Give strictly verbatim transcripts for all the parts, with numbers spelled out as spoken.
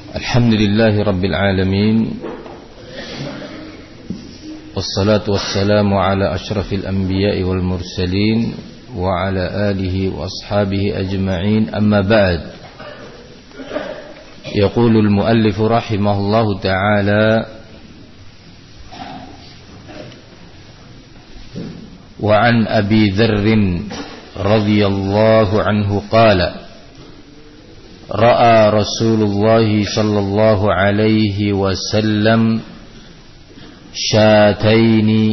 Alhamdulillahi Rabbil Alamin, wassalatu wassalamu ala ashrafil anbiya'i wal mursalin, wa ala alihi wa ashabihi ajma'in, amma ba'd. Yaqulul muallifu rahimahullahu ta'ala, wa an Abi Dzarrin radhiyallahu anhu qala ra'a Rasulullah sallallahu alaihi wasallam syataini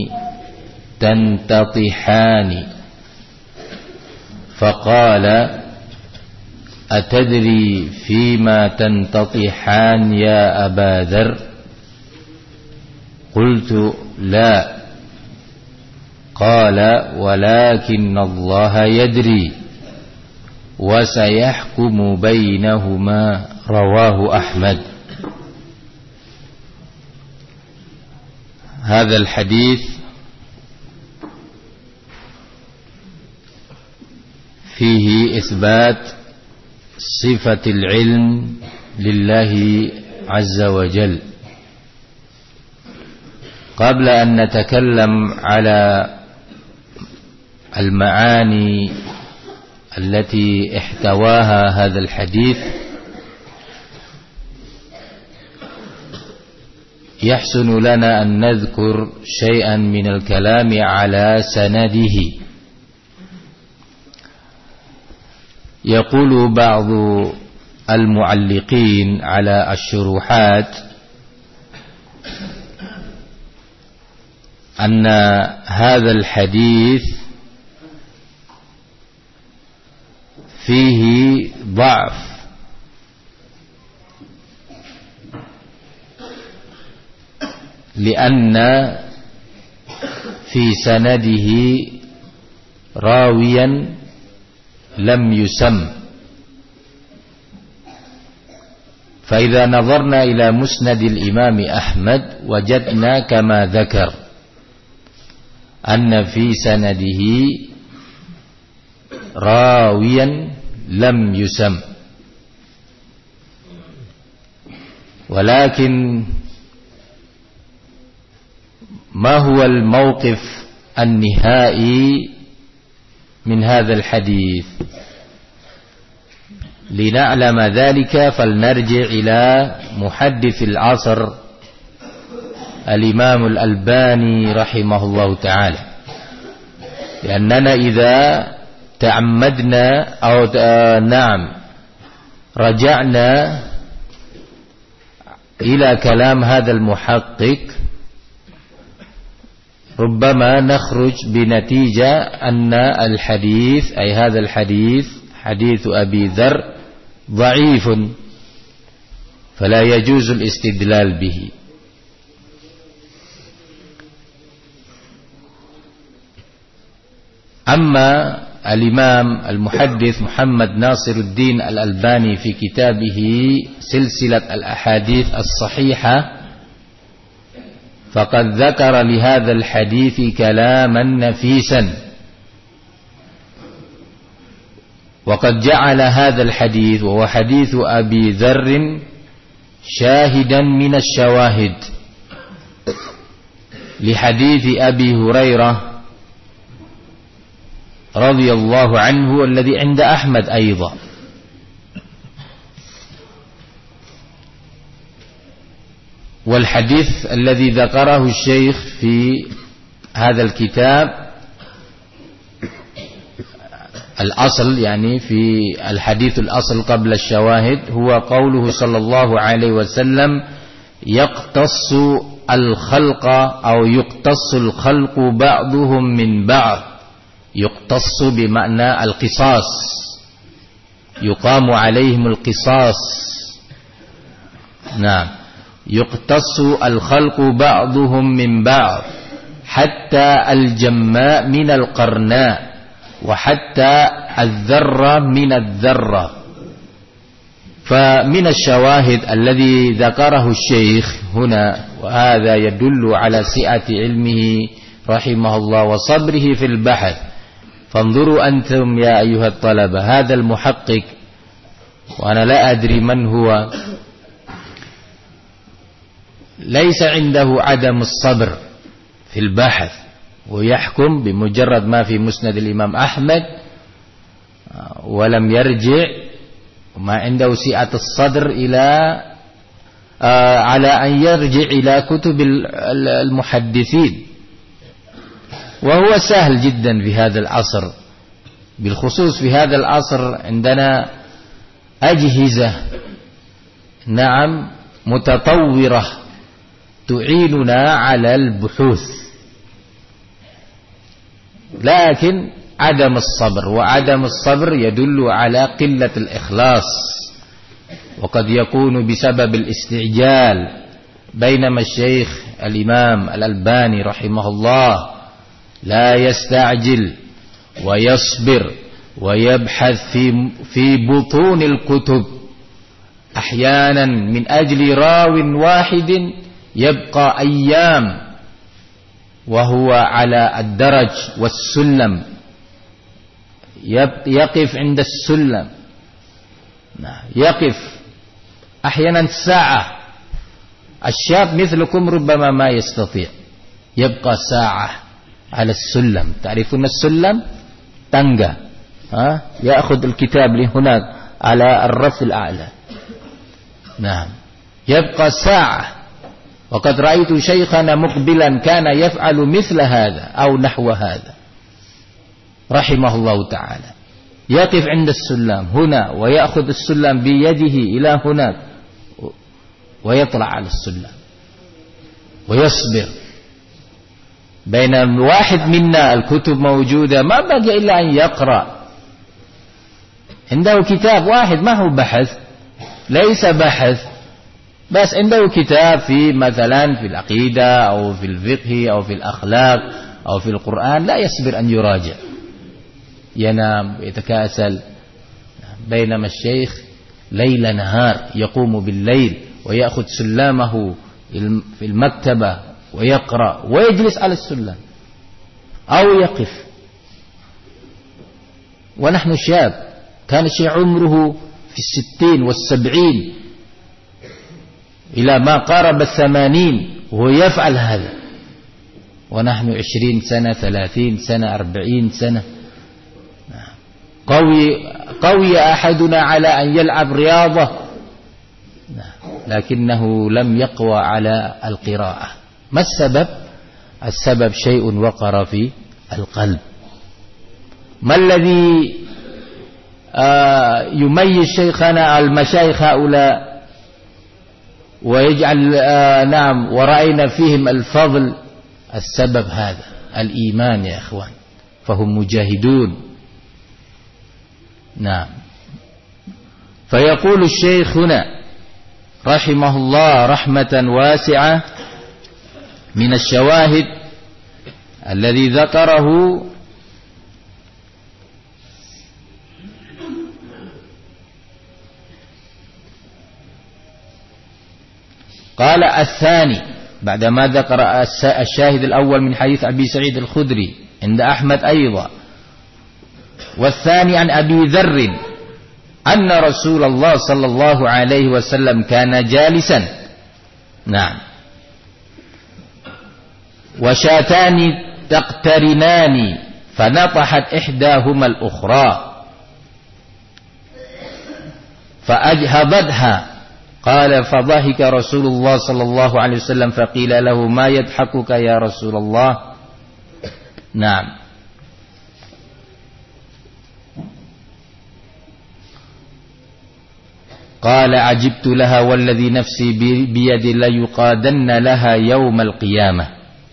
tantatihani faqala atadri fima tantatihan ya Aba Dzar? Qultu la. Qala walakinna Allah yadri wa sayahkumu bainahuma. Rawahu Ahmad. Hadzal hadits fihi isbat sifatil ilm lillahi azza wa jalla. Qabla an natakallam ala المعاني التي احتواها هذا الحديث يحسن لنا أن نذكر شيئا من الكلام على سنده. يقول بعض المعلقين على الشروحات أن هذا الحديث فيه ضعف لأن في سنده راويا لم يسم. فإذا نظرنا إلى مسند الإمام أحمد وجدنا كما ذكر أن في سنده راويا لم يسم، ولكن ما هو الموقف النهائي من هذا الحديث؟ لنعلم ذلك فلنرجع إلى محدث العصر الإمام الألباني رحمه الله تعالى، لأننا إذا تعمدنا أو نعم رجعنا إلى كلام هذا المحقق ربما نخرج بنتيجة أن الحديث أي هذا الحديث حديث أبي ذر ضعيف، فلا يجوز الاستدلال به. أما الإمام المحدث محمد ناصر الدين الألباني في كتابه سلسلة الأحاديث الصحيحة فقد ذكر لهذا الحديث كلاما نفيسا، وقد جعل هذا الحديث وهو حديث أبي ذر شاهدا من الشواهد لحديث أبي هريرة رضي الله عنه الذي عند أحمد أيضا. والحديث الذي ذكره الشيخ في هذا الكتاب الأصل، يعني في الحديث الأصل قبل الشواهد، هو قوله صلى الله عليه وسلم يقتص الخلق أو يقتص الخلق بعضهم من بعض. يقتص بمعنى القصاص، يقام عليهم القصاص. نعم، يقتص الخلق بعضهم من بعض حتى الجماء من القرناء وحتى الذرة من الذرة. فمن الشواهد الذي ذكره الشيخ هنا، وهذا يدل على سعة علمه رحمه الله وصبره في البحث، فانظروا أنتم يا أيها الطلبة هذا المحقق، وأنا لا أدري من هو، ليس عنده عدم الصبر في البحث ويحكم بمجرد ما في مسند الإمام أحمد ولم يرجع وما عنده سعة الصدر إلى آه على أن يرجع إلى كتب المحدثين. وهو سهل جدا في هذا العصر، بالخصوص في هذا العصر عندنا أجهزة نعم متطورة تعيننا على البحوث، لكن عدم الصبر، وعدم الصبر يدل على قلة الإخلاص، وقد يكون بسبب الاستعجال. بينما الشيخ الإمام الألباني رحمه الله لا يستعجل ويصبر ويبحث في في بطون الكتب، أحيانا من أجل راو واحد يبقى أيام وهو على الدرج والسلم، يقف عند السلم، يقف أحيانا ساعة. الشاب مثلكم ربما ما يستطيع، يبقى ساعة على السلم. تعرفون السلم؟ تنجا، ها؟ يأخذ الكتاب لهناك على الرف الأعلى، نعم، يبقى ساعة. وقد رأيت شيخنا مقبلا كان يفعل مثل هذا أو نحو هذا رحمه الله تعالى، يقف عند السلم هنا ويأخذ السلم بيده إلى هناك ويطلع على السلم ويصبر. بين واحد منا الكتب موجودة ما بقي إلا أن يقرأ، عنده كتاب واحد ما هو بحث، ليس بحث، بس عنده كتاب في مثلا في العقيدة أو في الفقه أو في الأخلاق أو في القرآن، لا يصبر أن يراجع، ينام يتكاسل. بينما الشيخ ليل نهار يقوم بالليل ويأخذ سلامه في المكتبة ويقرأ ويجلس على السلم أو يقف. ونحن شاب، كان الشيخ عمره في الستين والسبعين إلى ما قارب الثمانين وهو يفعل هذا، ونحن عشرين سنة ثلاثين سنة أربعين سنة. قوي, قوي أحدنا على أن يلعب رياضة لكنه لم يقوى على القراءة. ما السبب؟ السبب شيء وقر في القلب. ما الذي آه يميز شيخنا المشايخ هؤلاء ويجعل آه نعم ورأينا فيهم الفضل؟ السبب هذا الإيمان يا إخوان، فهم مجاهدون. نعم. فيقول الشيخ هنا رحمه الله رحمة واسعة من الشواهد الذي ذكره قال الثاني بعدما ذكر الشاهد الأول من حديث أبي سعيد الخدري عند أحمد أيضا، والثاني عن أبي ذر أن رسول الله صلى الله عليه وسلم كان جالسا، نعم، وشاتان تقترنان فنطحت إحداهما الأخرى فأجهضتها. قال فضحك رسول الله صلى الله عليه وسلم فقيل له ما يضحكك يا رسول الله؟ نعم. قال عجبت لها والذي نفسي بيد ليقادن لها يوم القيامة.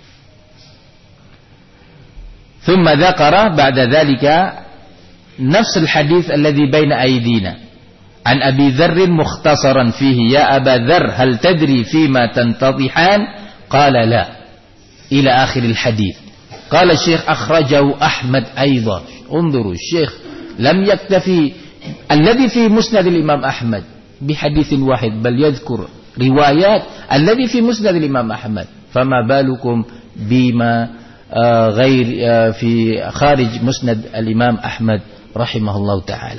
ثم ذكر بعد ذلك نفس الحديث الذي بين أيدينا عن أبي ذر مختصرا فيه يا أبا ذر هل تدري فيما تنتضحان؟ قال لا، إلى آخر الحديث. قال الشيخ أخرجه أحمد أيضا. انظروا الشيخ لم يكتفي الذي في مسند الإمام أحمد بحديث واحد، بل يذكر روايات الذي في مسند الإمام أحمد، فما بالكم بما غير في خارج مسند الإمام أحمد رحمه الله تعالى.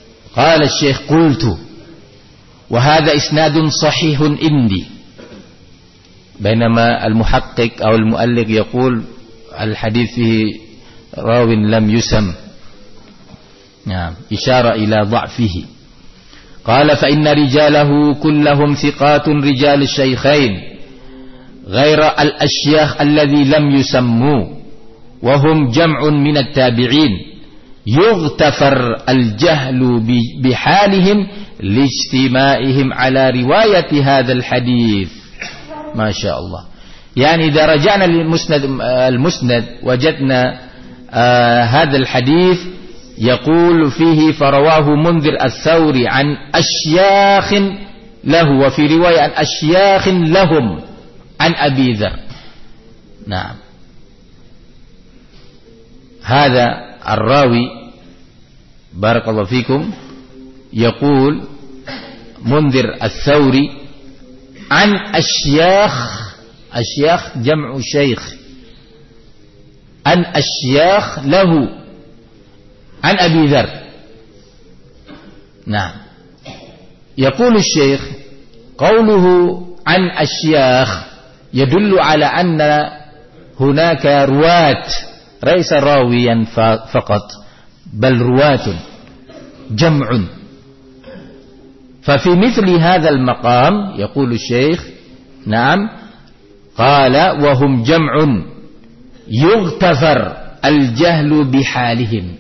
قال الشيخ قلت وهذا إسناد صحيح عندي بينما المحقق أو المؤلف يقول الحديث فيه راو لم يسم، نعم، إشارة إلى ضعفه. قال فإن رجاله كلهم ثقات رجال الشيخين غير الأشياخ الذي لم يسموا وهم جمع من التابعين يغتفر الجهل بحالهم لاجتماعهم على رواية هذا الحديث. ما شاء الله. يعني إذا رجعنا للمسند المسند وجدنا آه هذا الحديث يقول فيه فرواه منذر الثوري عن أشياخ له، وفي رواية عن أشياخ لهم عن أبي ذر. نعم، هذا الراوي بارك الله فيكم يقول منذر الثوري عن أشياخ، أشياخ جمع شيخ، عن أشياخ له عن أبي ذر. نعم، يقول الشيخ قوله عن أشياخ يدل على أن هناك رواة، ليس راويا فقط بل رواة جمع. ففي مثل هذا المقام يقول الشيخ نعم قال وهم جمع يغتفر الجهل بحالهم،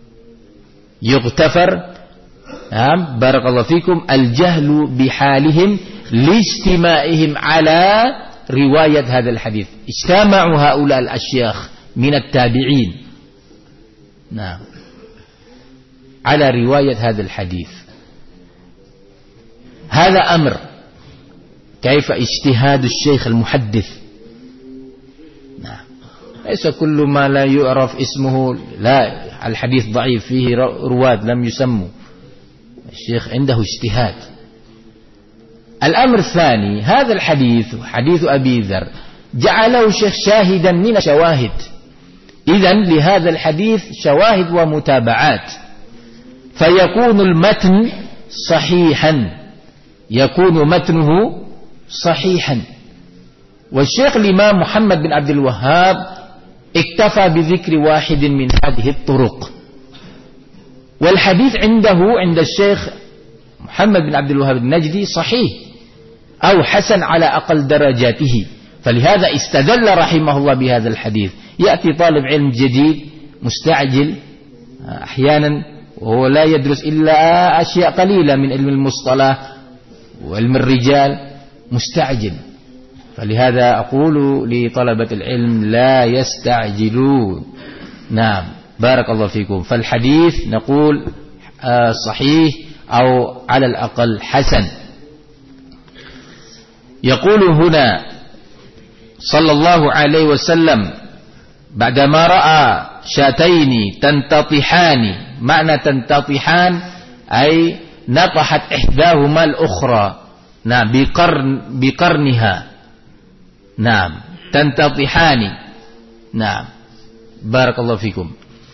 يغتفر نعم بارك الله فيكم الجهل بحالهم لاجتماعهم على رواية هذا الحديث. اجتمعوا هؤلاء الأشياخ من التابعين نعم على رواية هذا الحديث. هذا أمر. كيف اجتهاد الشيخ المحدث؟ نعم، ليس كل ما لا يعرف اسمه لا الحديث ضعيف فيه رواة لم يسموا، الشيخ عنده اجتهاد. الأمر الثاني، هذا الحديث حديث أبي ذر جعله الشيخ شاهدا من الشواهد، إذن لهذا الحديث شواهد ومتابعات، فيكون المتن صحيحا، يكون متنه صحيحا. والشيخ الإمام محمد بن عبد الوهاب اكتفى بذكر واحد من هذه الطرق، والحديث عنده عند الشيخ محمد بن عبد الوهاب النجدي صحيح أو حسن على أقل درجاته، فلهذا استدل رحمه الله بهذا الحديث. يأتي طالب علم جديد مستعجل أحيانا وهو لا يدرس إلا أشياء قليلة من علم المصطلح وعلم الرجال، مستعجل، فلهذا أقول لطلبة العلم لا يستعجلون. نعم بارك الله فيكم. فالحديث نقول صحيح أو على الأقل حسن. يقول هنا صلى الله عليه وسلم بعدما رأى شاتين تنتطحان، معنى تنتطحان أي نطحت إحداهما الأخرى نعم بقرن بقرنها، نعم تنتطحان. نعم بارك الله فيكم.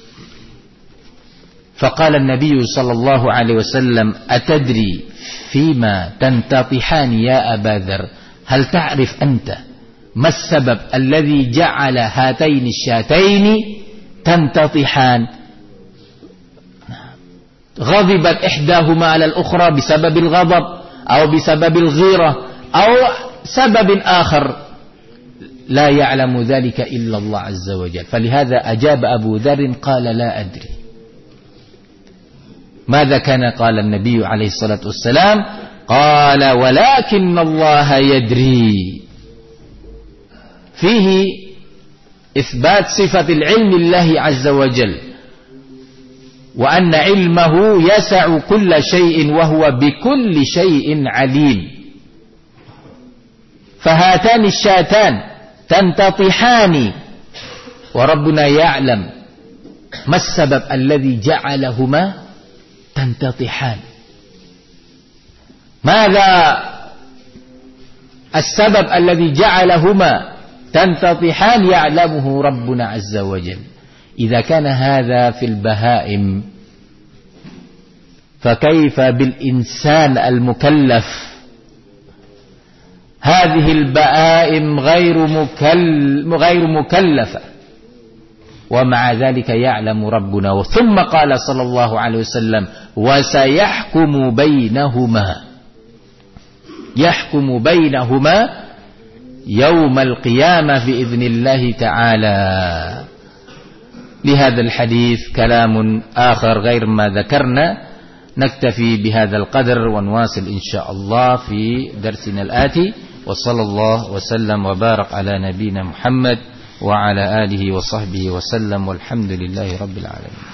فقال النبي صلى الله عليه وسلم أتدري فيما تنتطحان يا أبا ذر؟ هل تعرف أنت ما السبب الذي جعل هاتين الشاتين تنتطحان؟ غضبت إحداهما على الأخرى بسبب الغضب أو بسبب الغيرة أو سبب آخر لا يعلم ذلك إلا الله عز وجل. فلهذا أجاب أبو ذر قال لا أدري. ماذا كان قال النبي عليه الصلاة والسلام؟ قال ولكن الله يدري. فيه إثبات صفة العلم لله عز وجل، وأن علمه يسع كل شيء وهو بكل شيء عليم. فهاتان الشاتان تنتطحان وربنا يعلم ما السبب الذي جعلهما تنتطحان. ماذا السبب الذي جعلهما تنتطحان؟ يعلمه ربنا عز وجل. إذا كان هذا في البهائم فكيف بالإنسان المكلف؟ هذه البهائم غير مكل غير مكلفة، ومع ذلك يعلم ربنا. ثم قال صلى الله عليه وسلم: وسيحكم بينهما، يحكم بينهما يوم القيامة بإذن الله تعالى. لهذا الحديث كلام آخر غير ما ذكرنا، نكتفي بهذا القدر ونواصل إن شاء الله في درسنا الآتي. وصلى الله وسلم وبارك على نبينا محمد وعلى آله وصحبه وسلم، والحمد لله رب العالمين.